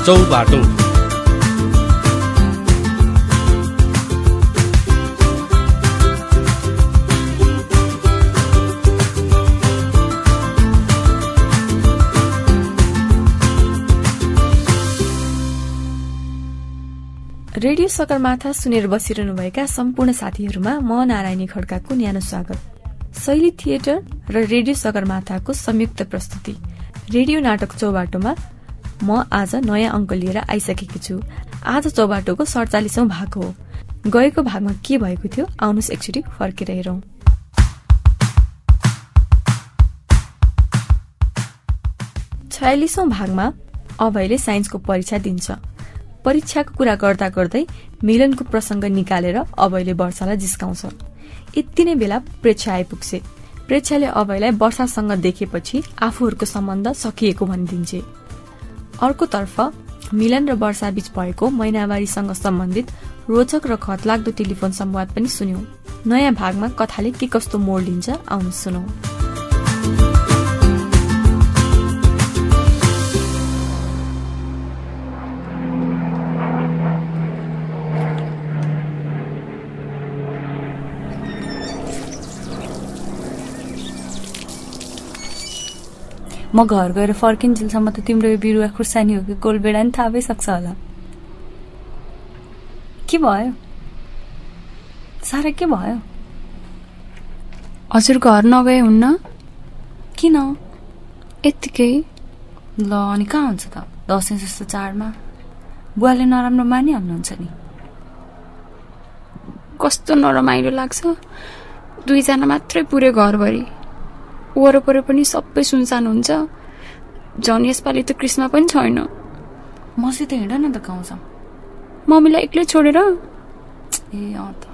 Chaubato. Radio Sagarmatha सुनेर बसिरहनुभएका सम्पूर्ण साथीहरूमा म नारायणी खड्काको न्यानो स्वागत। शैली थिएटर र रेडियो सगरमाथाको संयुक्त प्रस्तुति रेडियो नाटक चौबाटोमा म आज नयाँ अङ्क लिएर आइसकेकी छु। आज चौबाटोको 47औं भाग हो। गएको भागमा के भएको थियो आउनुहोस् एकचोटि फर्केर हेरौं। 46औं भागमा अभयले साइन्सको परीक्षा दिन्छ। परीक्षाको कुरा गर्दा गर्दै मिलनको प्रसंग निकालेर अभयले वर्षालाई जिस्काउँछ। यति नै बेला प्रेक्षा आइपुग्छे। प्रेक्षाले अभयलाई वर्षासँग देखेपछि आफूहरूको सम्बन्ध सकिएको भनिदिन्छे। अर्कोतर्फ मिलन र वर्षा बीच भएको मैनावारीसँग सम्बन्धित रोचक र खतलाग्दो टेलिफोन संवाद पनि सुन्यौं। नयाँ भागमा कथाले के कस्तो मोड लिन्छ आउनु सुनौ। म घर गएर फर्किन्जेलसम्म त तिम्रो यो बिरुवा खुर्सानी हो कि गोलबेडा नि थाहा भइसक्छ होला। के भयो सारा, के भयो? हजुर घर नगए हुन्न? किन? यत्तिकै। ल अनि कहाँ हुन्छ त दसैँ जस्तो चाडमा? बुवाले नराम्रो मानिहाल्नुहुन्छ नि। कस्तो नरमाइलो लाग्छ। 2 जना मात्रै पुरै घरभरि, वरपर पनि सबै सुनसान हुन्छ। झन् यसपालि त कृष्ण पनि छैन। मसित हिँड न त गाउँछ। मम्मीलाई एक्लै छोडेर? ए अँ त।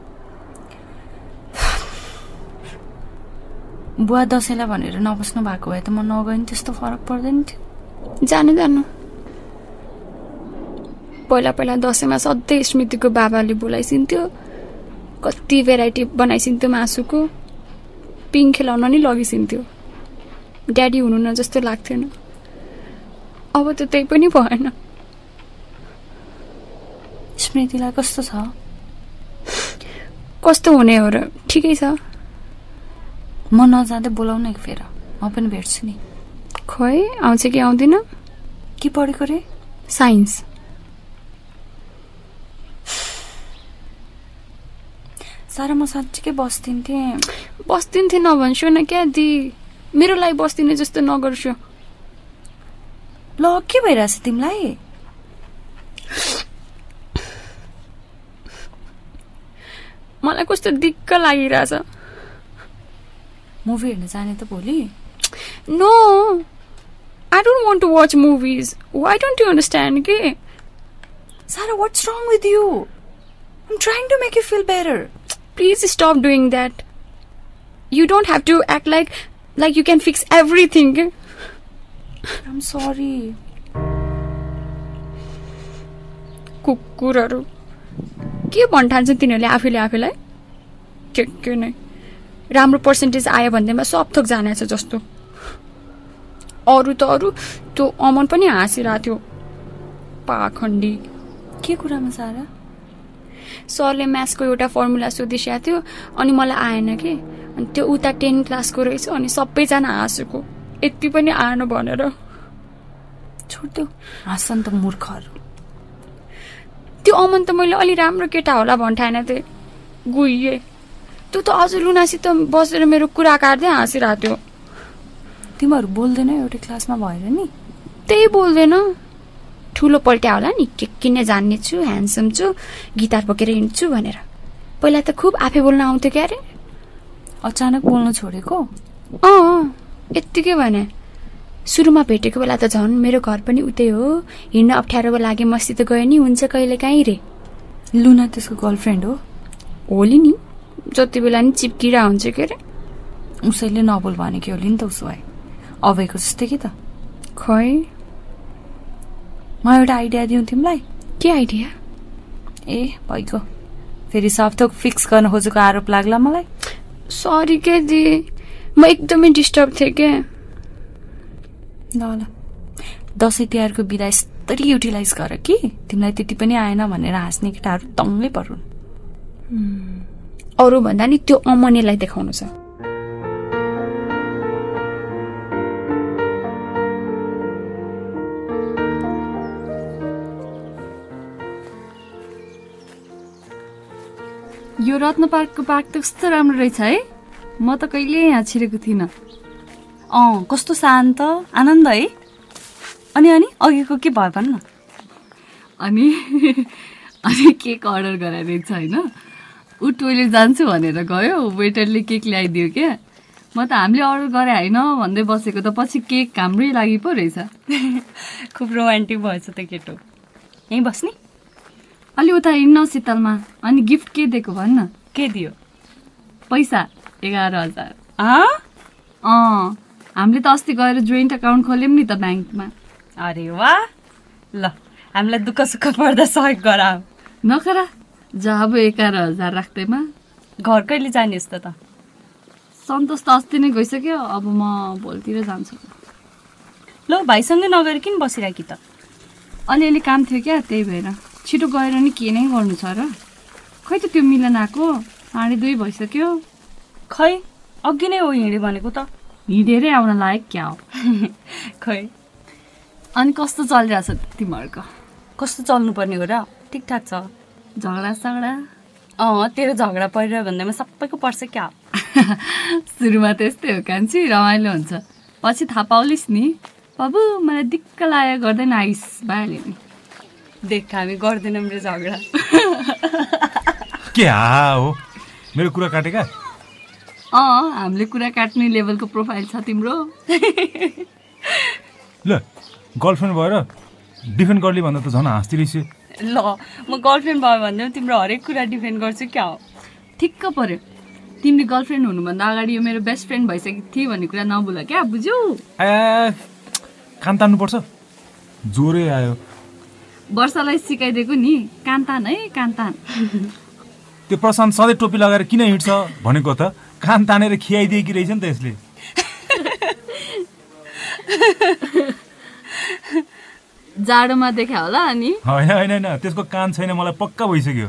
बुवा दसैँलाई भनेर नबस्नु भएको भए त म नगए नि त्यस्तो फरक पर्दैन थियो। जानु पहिला दसैँमा सधैँ स्मृतिको बाबाले बोलाइसिन्थ्यो। कति भेराइटी बनाइसिन्थ्यो मासुको। पिङ खेलाउन नि लगिसिन्थ्यो। ड्याडी हुनु न जस्तो लाग्थेन। अब त त्यही पनि भएन। स्मृतिलाई कस्तो छ? कस्तो हुने हो र, ठिकै छ। म नजाँदै बोलाउन एक फेर, म पनि भेट्छु नि। खोइ आउँछ कि आउँदिन। के पढेको रे? साइन्स। सारा म साँच्चीकै बस्दिन्थे नभन्छु न क्या दी। मेरो लागि बस्दिने जस्तो नगर्छु। ल के भइरहेछ तिमीलाई? मलाई कस्तो दिक्क लागिरहेछ। मुभी हेर्न जाने त भोलि? No, I don't want to watch movies. Why don't you understand के? Sarah, what's wrong with you? I'm trying to make you feel better. Please stop doing that. You don't have to act like you can fix everything. I'm sorry. कुकुरहरू के भन्ठान्छ तिनीहरूले आफैलाई? के नै राम्रो percentage आयो भन्दैमा सब थोक जानेछ जस्तो। अरू त्यो अमन पनि हाँसिरहेको थियो। पाखण्डी। के कुरामा सारा? सरले म्याथ्सको एउटा फर्मुला सोधिसकेको थियो अनि मलाई आएन के। अनि त्यो उता 10 क्लासको रहेछ अनि सबैजना हाँसेको। यति पनि आएन भनेर। छोड्देऊ, हाँस्छन् त मूर्खहरू। त्यो अमन त मैले अलि राम्रो केटा होला भन्ठाएन थिएँ। गुइए त्यो त अझ लुनासित बसेर मेरो कुरा काट्दै हाँसिरहेको थियो। तिमीहरू बोल्दैन एउटै क्लासमा भएर नि? त्यही बोल्दैन। ठुलो पल्ट्या होला नि, के किन्न जान्ने छु, ह्यान्डसम छु, गिटार बोकेर हिँड्छु भनेर। पहिला त खुब आफै बोल्न आउँथ्यो क्या रे। अचानक बोल्न छोडेको? यत्तिकै भने। सुरुमा भेटेको बेला त झन् मेरो घर पनि उतै हो। हिँड्न अप्ठ्यारो लागे मसित गए नि हुन्छ कहिले काहीँ रे। लुना त्यसको गर्लफ्रेन्ड हो? होली नि, जति बेला नि चिप्किरा हुन्छ के रे। उसैले नबोल भनेको होली नि त उसो भए। अभयको जस्तै कि त। खै म एउटा आइडिया दिउँ तिमीलाई। के आइडिया? ए भइगयो, फेरि सबथोक फिक्स गर्न खोजेको आरोप लाग्ला मलाई। सरी के दी, म एकदमै डिस्टर्ब थिएँ के। ल दसैँ तिहारको बिदा रातरी युटिलाइज गर कि तिमीलाई त्यति पनि आएन भनेर हाँस्ने केटाहरू तङ्गै परुन्। अरू भन्दा नि त्यो अमनेलाई देखाउनु छ। यो रत्न पार्कको पार्क त कस्तो राम्रो रहेछ है, म त कहिले यहाँ छिरेको थिइनँ। कस्तो शान्त आनन्द है। अनि अघिको के भयो भन्न। अनि केक अर्डर गराइदिएको छ होइन, ऊ टोइलेट जान्छु भनेर गयो, वेटरले केक ल्याइदियो क्या। म त हामीले अर्डर गरे होइन भन्दै बसेको त पछि केक हाम्रै लागि पो रहेछ। खुब रोमान्टिक भएछ त केटो। यहीँ बस्ने अलि उता हिँड्न शीतलमा। अनि गिफ्ट के दिएको भन्न। के दियो? पैसा 11,000। हामीले त अस्ति गएर जोइन्ट अकाउन्ट खोल्यौँ नि त ब्याङ्कमा। अरे वाह, ल हामीलाई दुःख सुख पर्दा सहयोग गरा। नखरा जब 11,000 राख्दैमा। घर कहिले जाने यस्तो त? सन्तोष त अस्ति नै गइसक्यो, अब म भोलितिर जान्छु। ल भाइसँगै नगएर किन बसिराखी त? अलिअलि काम थियो क्या, त्यही भएर। छिटो गएर नि के नै गर्नु छ र? खै त त्यो मिलन आएको 2:30 भइसक्यो। खै अघि नै हो हिँड्यो भनेको त। हिँडेरै आउन लायक क्या हो। खै अनि कस्तो चलिरहेछ तिमीहरूको? कस्तो चल्नुपर्ने हो र? ठिकठाक छ। झगडा तेरो झगडा परिरह्यो भन्दैमा सबैको पर्छ क्या। सुरुमा त्यस्तै हो कान्छी, रमाइलो हुन्छ, पछि थाहा पाउलिस् नि। बाबु मलाई दिक्क लाग्यो गर्दैन आइस भइहाल्यो नि। देख हामी गर्दैनौँ रे झगडा। के हो मेरो कुरा काटेका? हामीले कुरा काट्ने लेभलको प्रोफाइल छ तिम्रो। ल गर्लफ्रेन्ड भएर डिफेन्ड गर्ली भन्दा त झन् हाँस्दै रहेछ। ल म गर्लफ्रेन्ड भयो भन्दा तिम्रो हरेक कुरा डिफेन्ड गर्छु क्या हो। ठिक्क पर्यो, तिमीले गर्लफ्रेन्ड हुनुभन्दा अगाडि यो मेरो बेस्ट फ्रेन्ड भइसकेको थिएँ भन्ने कुरा नबुल क्या, बुझ्यौ? कान तान्नुपर्छ, जोरै आयो। वर्षालाई सिकाइदिएको नि, कान तान है, कान तान। त्यो प्रशान्त सधैँ टोपी लगाएर किन हिँड्छ भनेको त कान तानेर खियाइदिएकी रहेछ नि त यसले। जाडोमा देखा होला अनि। होइन त्यसको कान छैन, मलाई पक्का भइसक्यो।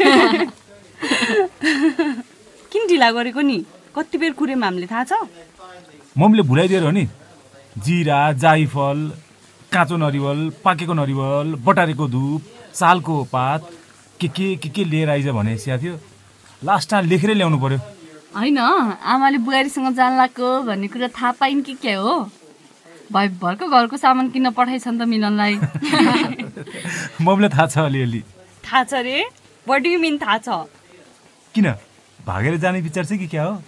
किन ढिला गरेको नि? कति बेर कुरेमा हामीले थाहा छ? मम्मीले भुलाइदिएर हो नि। जिरा, जाइफल, काँचो नरिवल, पाकेको नरिवल, बटारेको धुप, सालको पात, के लिएर आइज भने स्या थियो। लास्ट टाइम लेखेरै ल्याउनु पर्यो। होइन आमाले बुहारीसँग जान लाग्यो भन्ने कुरा थाहा पाइन् कि के हो? भरको घरको सामान किन्न पठाइछन् त मिलनलाई। मम्मीलाई थाहा छ अलिअलि। थाहा छ रे? व्हाट डु यु मिन थाहा छ? किन भागेर जाने विचार छ कि क्या हो?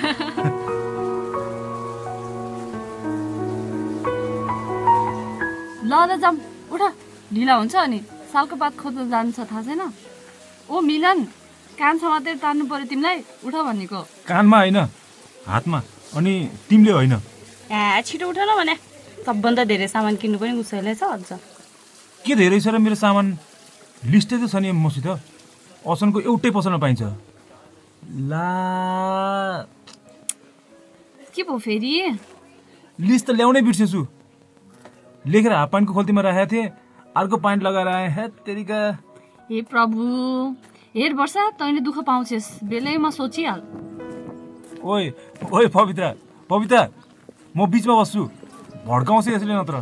ल जाम, उठ, ढिला हुन्छ। अनि सालको पात खोज्न जानु छ, थाहा छैन? ओ मिलन, कान समातेर तान्नु पर्यो तिमीलाई, उठ भनेको। कानमा होइन, हातमा। अनि तिमीले होइन? छिटो उठ न भने। सबभन्दा धेरै सामान किन्नु पनि उसैलाई छ अझ। के धेरै छ र मेरो सामान? लिस्टै त छ नि मसित। असनको एउटै पसलमा पाइन्छ। ला के भयो फेरि? लिस्ट त ल्याउनै बिर्सेछु। लेखेर हाफ प्यान्टको खोल्तीमा राखेको थिएँ, अर्को प्यान्ट लगाएर आएँ। हे तेरिका। हे प्रभु, हेर वर्षा, तैँले दुःख पाउँछेस्, बेलैमा सोचिहाल। ओए पवित्रा, म बिचमा बस्छु, भड्काउँछ यसले नत्र।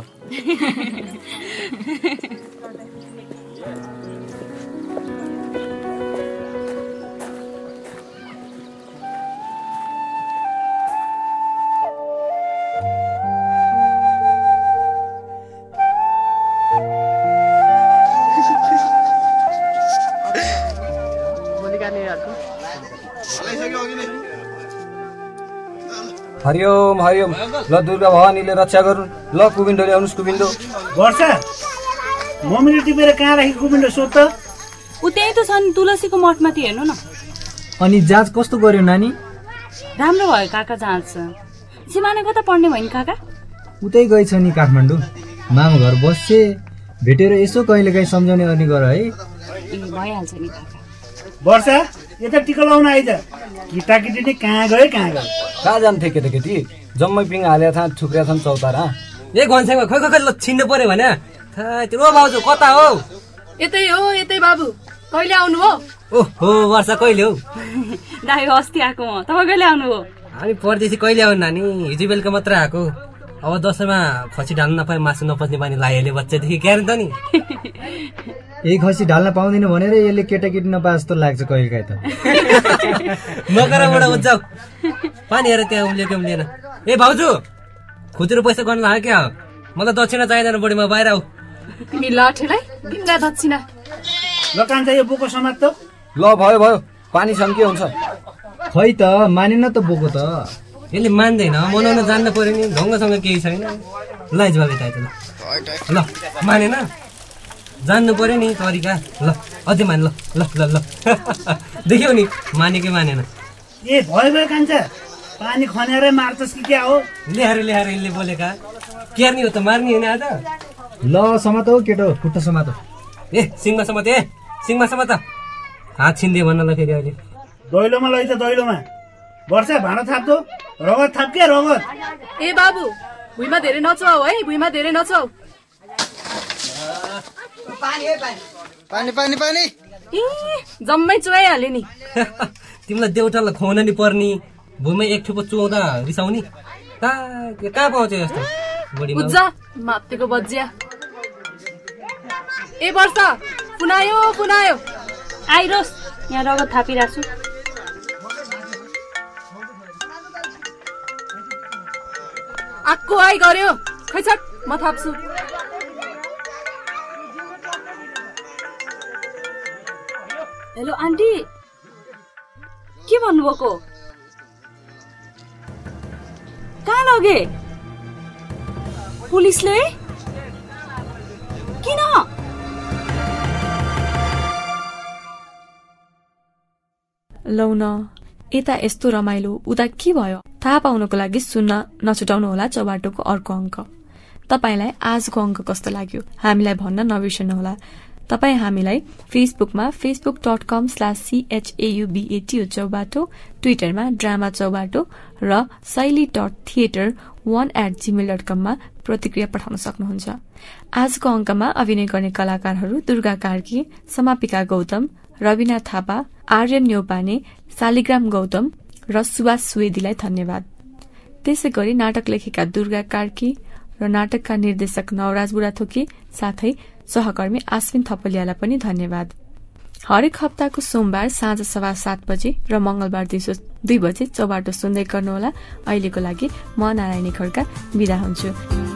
हरिओम हरिओम। ल दुर्गा भवानीले रक्षा गरून्। ल कुबिन्डो ल्याउनुहोस्, कुबिन्डो। वर्षा, मम्मीले टिपेर कहाँ राखेको कुबिन्डो सोध त? ऊ त्यही त छ नि, तुलसीको मठमाथि हेर्नु न। अनि जाँच कस्तो गर्यो नानी? राम्रो भयो काका जाँच। सिमाने कता पढ्ने भयो नि काका? उतै गएछ नि काठमाडौँ, मामा घर बस्छे, भेटेर यसो कहिले काहीँ सम्झाउने गर्ने गर है। भइहाल्छ नि काका। वर्षा, यता टिका लाउन आइज। केटाकेटी नै कहाँ गयो? कहाँ जान्थे केटाकेटी? जम्मै पिङ हालेर थाहा थुक्रिया छन् चौतारा। ए घनसाङमा खै ल छिन्नु पर्यो भने ओ भाउजू कता हो? यतै हो यतै बाबु। कहिले आउनु हो? ओहो वर्षा कहिले हो? दाइ अस्ति आएको म। तपाईँ कहिले आउनु हो? हामी परदेशी कहिले आउनु नानी? हिजो बेलुका मात्र आएको। अब दसैँमा खसी ढाल्न नपाए मासु नपच्ने बानी लाइहाल्यो बच्चादेखि क्यारे त नि। यही खसी ढाल्न पाउँदैन भनेर यसले केटाकेटी नपाए जस्तो लाग्छ कहिलेकाहीँ त। नगरबाट उज्जाउ पानी हेर त्यहाँ उम्लिएन। ए भाउजू खुजुरो पैसा गर्नु लाग्यो क्या? मलाई दक्षिणा चाहिँदैन बढी, म बाहिर आऊ। तिमी लाठेलाई बिना दक्षिणा। ल कान्छा यो बोको समात त। ल भयो पानीसँग के हुन्छ? खै त मानेन त बोको त। यसले मान्दैन, मनाउन जान्न पर्यो नि, ढङ्गसँग केही छैन। ल जवाब यता ल मानेन, जान्नु पर्यो नि तरिका। ल अझै मान। ल देख्यौ नि मानेकै मानेन। ए भयो कान्छा पानी खनेरै मार्छस् कि क्या हो? ल्याएर यसले बोलेका क्यार्नी हो त मार्नी होइन आज। ल समात हो केटो, खुट्टा समात। ए सिङमा समात हात छिन्दे भन्न ल फेरि अहिले। दैलोमा लैजा दैलोमा। वर्षा भाँडा थाप्दो, रगत थाप के रगत। ए बाबु भुइँमा धेरै नचुवाऊ है, भुइँमा धेरै नचुवाऊ। पानी ए जम्मै चुवाइहाल्यो नि। तिमीलाई देउटालाई खुवाउन नि पर्ने, भुइँमा एक ठुपो चुहाउँदा रिसाउने। कहाँ पाउँछ यस्तो बुढीमा? बुझ्छ मातेको बज्जिया। ए वर्षा पुनायो आइरोस्, यहाँ रगत थापिरहेको छु। आक्को आइ गर्यो, खै छट म थाप्छु। हेलो आन्टी, के भन्नुभएको? कहाँ लगे? पुलिसले? किन? लौ न, यता यस्तो रमाइलो उता के भयो थाहा पाउनको लागि सुन्न नछुटाउनु होला चौबाटोको अर्को अङ्क। तपाईलाई आजको अङ्क कस्तो लाग्यो हामीलाई भन्न नबिर्सनुहोला। तपाईँ हामीलाई फेसबुकमा facebook.com/CHAUBATO चौबाटो, ट्विटरमा ड्रामा चौबाटो र शैली.theater1@gmail.com मा प्रतिक्रिया पठाउन सक्नुहुन्छ। आजको अङ्कमा अभिनय गर्ने कलाकारहरू दुर्गा कार्की, समापिका गौतम, रविना थापा, आर्यन न्यौपाने, शालिग्राम गौतम र सुभाष सुवेदीलाई धन्यवाद। त्यसै गरी नाटक लेखेका दुर्गा कार्की र नाटकका निर्देशक नवराज बुढाथोकी साथै सहकर्मी आश्विन थपलियालाई पनि धन्यवाद। हरेक हप्ताको सोमबार साँझ 7:15 बजे र मंगलबार दिउँसो 2 बजे चौबाटो सुन्दै गर्नुहोला। अहिलेको लागि म नारायणी खड्का बिदा हुन्छु।